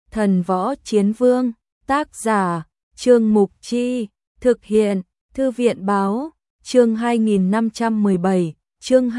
Thần Võ Chiến Vương, tác giả, Trương Mục Chi, thực hiện, Thư viện Báo, chương 2517, chương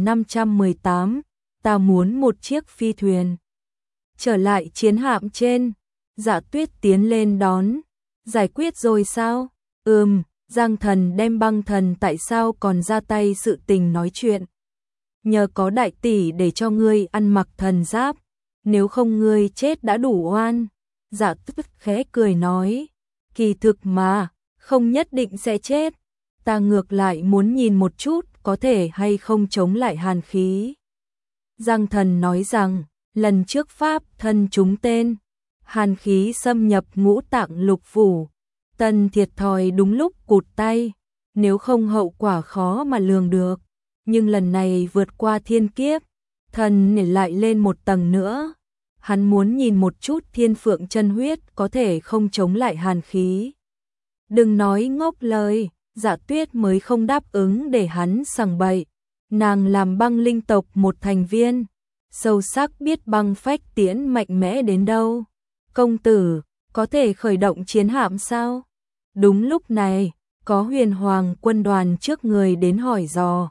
2518, ta muốn một chiếc phi thuyền. Trở lại chiến hạm trên, Dạ Tuyết tiến lên đón, giải quyết rồi sao? Giang Thần đem Băng Thần tại sao còn ra tay sự tình nói chuyện. Nhờ có đại tỷ để cho ngươi ăn mặc thần giáp, nếu không ngươi chết đã đủ oan. Dạ Tuyết khẽ cười nói, kỳ thực mà, không nhất định sẽ chết, ta ngược lại muốn nhìn một chút có thể hay không chống lại hàn khí. Giang Thần nói rằng, lần trước pháp thân trúng tên, hàn khí xâm nhập ngũ tạng lục phủ, Tần thiệt thòi đúng lúc cụt tay, nếu không hậu quả khó mà lường được, nhưng lần này vượt qua thiên kiếp, thần nhảy lại lên một tầng nữa. Hắn muốn nhìn một chút thiên phượng chân huyết có thể không chống lại hàn khí. Đừng nói ngốc lời, Dạ Tuyết mới không đáp ứng để hắn sằng bậy. Nàng làm băng linh tộc một thành viên, sâu sắc biết băng phách tiễn mạnh mẽ đến đâu. Công tử, có thể khởi động chiến hạm sao? Đúng lúc này, có Huyền Hoàng quân đoàn trước người đến hỏi dò.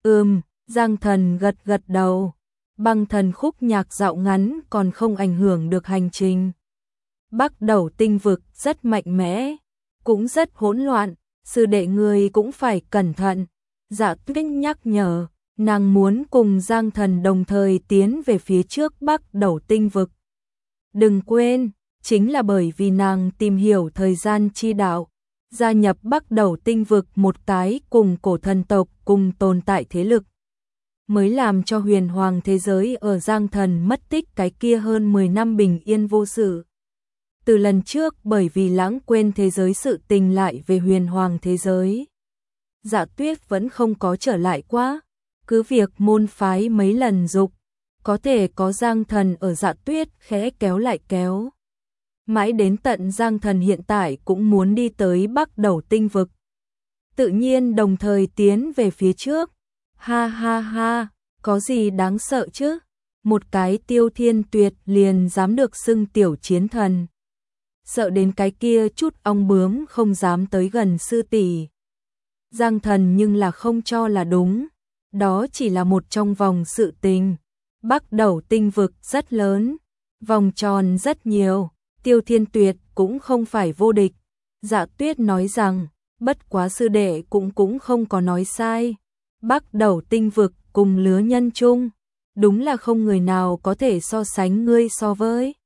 Giang Thần gật gật đầu. Băng thần khúc nhạc dạo ngắn còn không ảnh hưởng được hành trình. Bắc Đầu tinh vực rất mạnh mẽ, cũng rất hỗn loạn, sư đệ người cũng phải cẩn thận. Dạ Tuyết nhắc nhở, nàng muốn cùng Giang Thần đồng thời tiến về phía trước Bắc Đầu tinh vực. Đừng quên, chính là bởi vì nàng tìm hiểu thời gian chi đạo, gia nhập Bắc Đầu tinh vực một cái cùng cổ thần tộc cùng tồn tại thế lực, mới làm cho huyền hoàng thế giới ở Giang Thần mất tích cái kia hơn 10 năm bình yên vô sự. Từ lần trước bởi vì lãng quên thế giới sự tình lại về huyền hoàng thế giới, Dạ Tuyết vẫn không có trở lại quá, cứ việc môn phái mấy lần dục, có thể có Giang Thần ở Dạ Tuyết khẽ kéo lại kéo. Mãi đến tận Giang Thần hiện tại cũng muốn đi tới Bắc Đầu tinh vực. Tự nhiên đồng thời tiến về phía trước. Ha ha ha, có gì đáng sợ chứ? Một cái Tiêu Thiên Tuyệt liền dám được xưng tiểu chiến thần. Sợ đến cái kia chút ong bướm không dám tới gần sư tỷ. Giang Thần nhưng là không cho là đúng. Đó chỉ là một trong vòng sự tình. Bắc Đầu tinh vực rất lớn, vòng tròn rất nhiều, Tiêu Thiên Tuyệt cũng không phải vô địch. Dạ Tuyết nói rằng, bất quá sư đệ cũng không có nói sai. Bắc Đầu tinh vực cùng lứa nhân chung, đúng là không người nào có thể so sánh ngươi so với.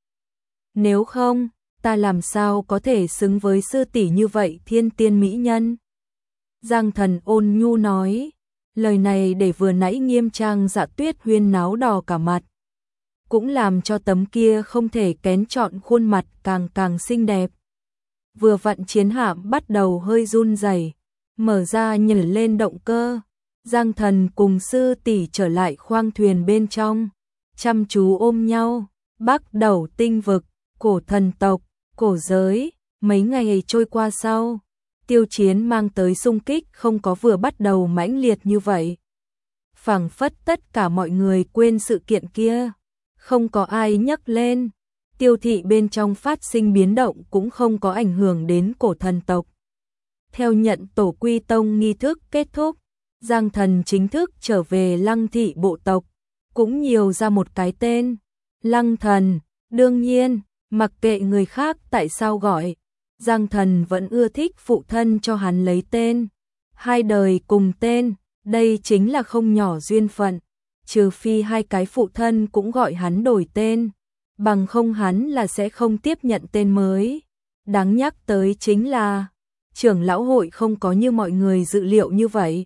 Nếu không, ta làm sao có thể xứng với sư tỷ như vậy thiên tiên mỹ nhân? Giang Thần ôn nhu nói, lời này để vừa nãy nghiêm trang Dạ Tuyết huyên náo đỏ cả mặt. Cũng làm cho tấm kia không thể kén chọn khuôn mặt càng xinh đẹp. Vừa vặn chiến hạm bắt đầu hơi run rẩy, mở ra nhảy lên động cơ. Giang Thần cùng sư tỷ trở lại khoang thuyền bên trong, chăm chú ôm nhau. Bắc Đầu tinh vực, cổ thần tộc, cổ giới, mấy ngày trôi qua sau, Tiêu Chiến mang tới xung kích không có vừa bắt đầu mãnh liệt như vậy. Phảng phất tất cả mọi người quên sự kiện kia, không có ai nhắc lên. Tiêu thị bên trong phát sinh biến động cũng không có ảnh hưởng đến cổ thần tộc. Theo nhận tổ quy tông nghi thức kết thúc, Giang Thần chính thức trở về Lăng thị bộ tộc, cũng nhiều ra một cái tên, Lăng Thần. Đương nhiên, mặc kệ người khác tại sao gọi, Giang Thần vẫn ưa thích phụ thân cho hắn lấy tên. Hai đời cùng tên, đây chính là không nhỏ duyên phận, trừ phi hai cái phụ thân cũng gọi hắn đổi tên, bằng không hắn là sẽ không tiếp nhận tên mới. Đáng nhắc tới chính là, trưởng lão hội không có như mọi người dự liệu như vậy.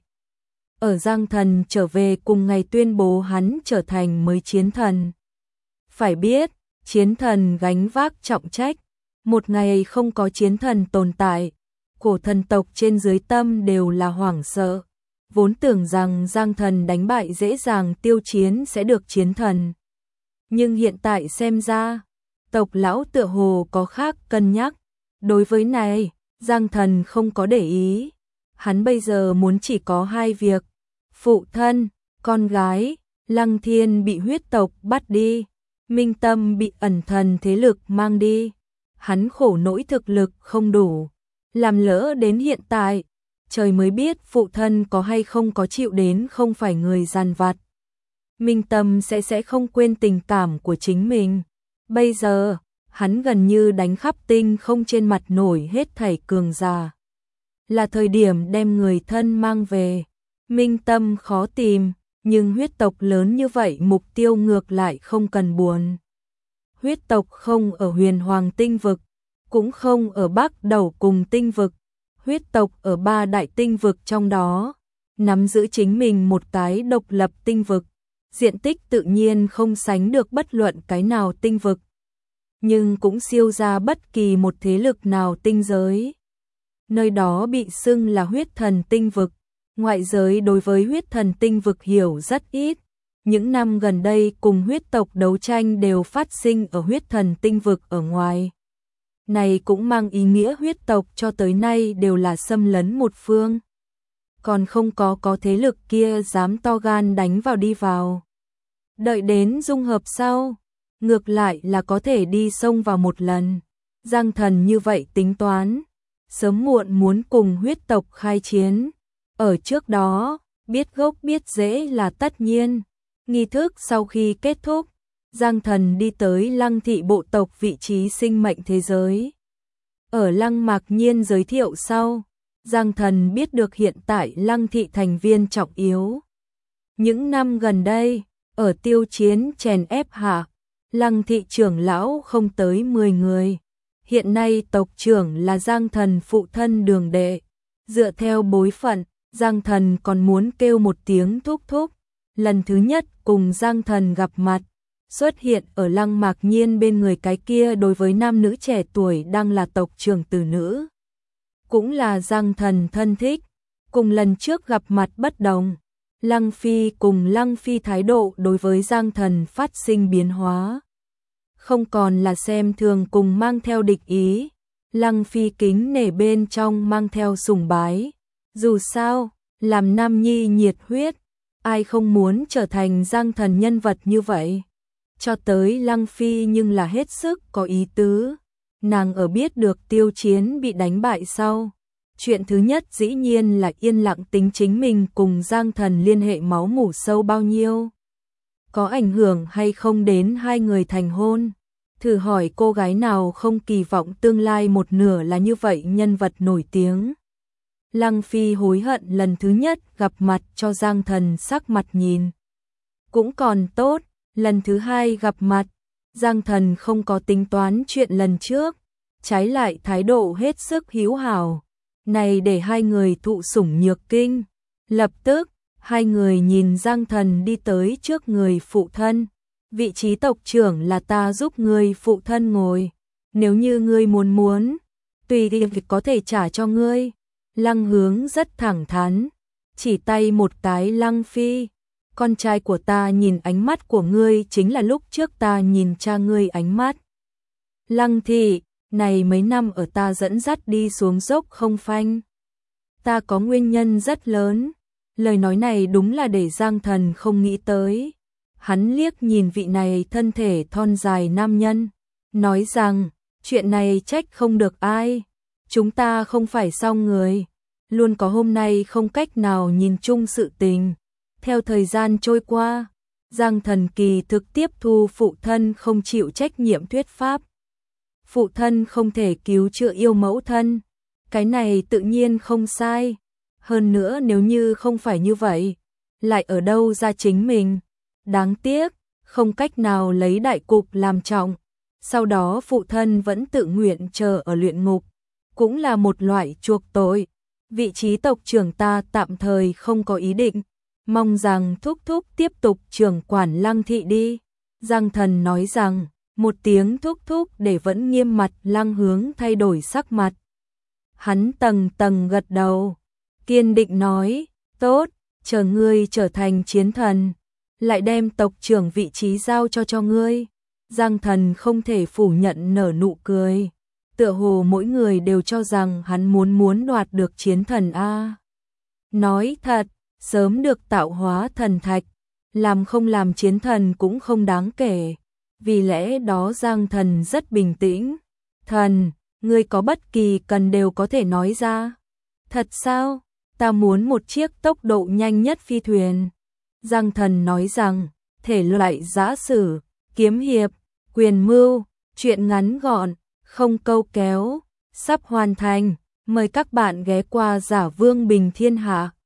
Ở Giang Thần trở về cùng ngày tuyên bố hắn trở thành mới chiến thần. Phải biết, chiến thần gánh vác trọng trách, một ngày không có chiến thần tồn tại, cổ thần tộc trên dưới tâm đều là hoảng sợ. Vốn tưởng rằng Giang Thần đánh bại dễ dàng Tiêu Chiến sẽ được chiến thần. Nhưng hiện tại xem ra, tộc lão tựa hồ có khác cân nhắc. Đối với này, Giang Thần không có để ý. Hắn bây giờ muốn chỉ có hai việc. Phụ thân, con gái, Lăng Thiên bị huyết tộc bắt đi. Minh Tâm bị ẩn thần thế lực mang đi. Hắn khổ nỗi thực lực không đủ. Làm lỡ đến hiện tại, trời mới biết phụ thân có hay không có chịu đến không phải người giàn vặt. Minh Tâm sẽ không quên tình cảm của chính mình. Bây giờ, hắn gần như đánh khắp tinh không trên mặt nổi hết thảy cường giả. Là thời điểm đem người thân mang về. Minh Tâm khó tìm, nhưng huyết tộc lớn như vậy mục tiêu ngược lại không cần buồn. Huyết tộc không ở Huyền Hoàng tinh vực, cũng không ở Bắc Đầu cùng tinh vực. Huyết tộc ở 3 đại tinh vực trong đó, nắm giữ chính mình một cái độc lập tinh vực. Diện tích tự nhiên không sánh được bất luận cái nào tinh vực, nhưng cũng siêu ra bất kỳ một thế lực nào tinh giới. Nơi đó bị xưng là huyết thần tinh vực. Ngoại giới đối với huyết thần tinh vực hiểu rất ít. Những năm gần đây cùng huyết tộc đấu tranh đều phát sinh ở huyết thần tinh vực ở ngoài. Này cũng mang ý nghĩa huyết tộc cho tới nay đều là xâm lấn một phương. Còn không có thế lực kia dám to gan đánh vào đi vào. Đợi đến dung hợp sau, ngược lại là có thể đi xông vào một lần. Giang Thần như vậy tính toán, sớm muộn muốn cùng huyết tộc khai chiến. Ở trước đó, biết gốc biết rễ là tất nhiên. Nghi thức sau khi kết thúc, Giang Thần đi tới Lăng thị bộ tộc vị trí sinh mệnh thế giới. Ở Lăng Mạc Nhiên giới thiệu sau, Giang Thần biết được hiện tại Lăng thị thành viên trọng yếu. Những năm gần đây, ở tiêu chiến chèn ép hạ, Lăng thị trưởng lão không tới 10 người. Hiện nay tộc trưởng là Giang Thần phụ thân Đường Đệ. Dựa theo bối phận, Giang Thần còn muốn kêu một tiếng thúc thúc. Lần thứ nhất cùng Giang Thần gặp mặt, xuất hiện ở Lăng Mạc Nhiên bên người cái kia đối với nam nữ trẻ tuổi đang là tộc trưởng tử nữ. Cũng là Giang Thần thân thích, cùng lần trước gặp mặt bất đồng. Lăng Phi cùng Lăng Phi thái độ đối với Giang Thần phát sinh biến hóa. Không còn là xem thường cùng mang theo địch ý. Lăng Phi kính nể bên trong mang theo sùng bái. Dù sao, làm nam nhi nhiệt huyết, ai không muốn trở thành Giang Thần nhân vật như vậy. Cho tới Lăng Phi nhưng là hết sức có ý tứ. Nàng ở biết được tiêu chiến bị đánh bại sau. Chuyện thứ nhất dĩ nhiên là yên lặng tính chính mình cùng Giang Thần liên hệ máu mủ sâu bao nhiêu. Có ảnh hưởng hay không đến hai người thành hôn. Thử hỏi cô gái nào không kỳ vọng tương lai một nửa là như vậy nhân vật nổi tiếng. Lăng Phi hối hận lần thứ nhất gặp mặt cho Giang Thần sắc mặt nhìn. Cũng còn tốt, lần thứ hai gặp mặt, Giang Thần không có tính toán chuyện lần trước, trái lại thái độ hết sức hữu hảo. Này để hai người thụ sủng nhược kinh. Lập tức, hai người nhìn Giang Thần đi tới trước người phụ thân. Vị trí tộc trưởng là ta giúp ngươi phụ thân ngồi. Nếu như ngươi muốn, tùy thì có thể trả cho ngươi. Lăng Hướng rất thẳng thắn, chỉ tay một cái Lăng Phi. Con trai của ta nhìn ánh mắt của ngươi chính là lúc trước ta nhìn cha ngươi ánh mắt. Lăng thị, này mấy năm ở ta dẫn dắt đi xuống dốc không phanh. Ta có nguyên nhân rất lớn. Lời nói này đúng là để Giang Thần không nghĩ tới. Hắn liếc nhìn vị này thân thể thon dài nam nhân, nói rằng, chuyện này trách không được ai. Chúng ta không phải xong người, luôn có hôm nay không cách nào nhìn chung sự tình. Theo thời gian trôi qua, Giang Thần kỳ thực tiếp thu phụ thân không chịu trách nhiệm thuyết pháp. Phụ thân không thể cứu chữa yêu mẫu thân, cái này tự nhiên không sai. Hơn nữa nếu như không phải như vậy, lại ở đâu ra chính mình. Đáng tiếc, không cách nào lấy đại cục làm trọng. Sau đó phụ thân vẫn tự nguyện chờ ở luyện ngục, cũng là một loại chuộc tội. Vị trí tộc trưởng ta tạm thời không có ý định, mong rằng thúc thúc tiếp tục trưởng quản Lăng thị đi. Giang Thần nói rằng, một tiếng thúc thúc để vẫn nghiêm mặt Lăng Hướng thay đổi sắc mặt. Hắn tầng tầng gật đầu, kiên định nói, tốt, chờ ngươi trở thành chiến thần, lại đem tộc trưởng vị trí giao cho ngươi. Giang Thần không thể phủ nhận nở nụ cười. Tựa hồ mỗi người đều cho rằng hắn muốn đoạt được chiến thần a. Nói thật, sớm được tạo hóa thần thạch, làm không làm chiến thần cũng không đáng kể. vì lẽ đó Giang Thần rất bình tĩnh. Thần, ngươi có bất kỳ cần đều có thể nói ra. Thật sao? Ta muốn một chiếc tốc độ nhanh nhất phi thuyền. Giang Thần nói rằng, thể loại giã sử, kiếm hiệp, quyền mưu, truyện ngắn gọn, không câu kéo, sắp hoàn thành. Mời các bạn ghé qua Giả Vương Bình Thiên Hạ.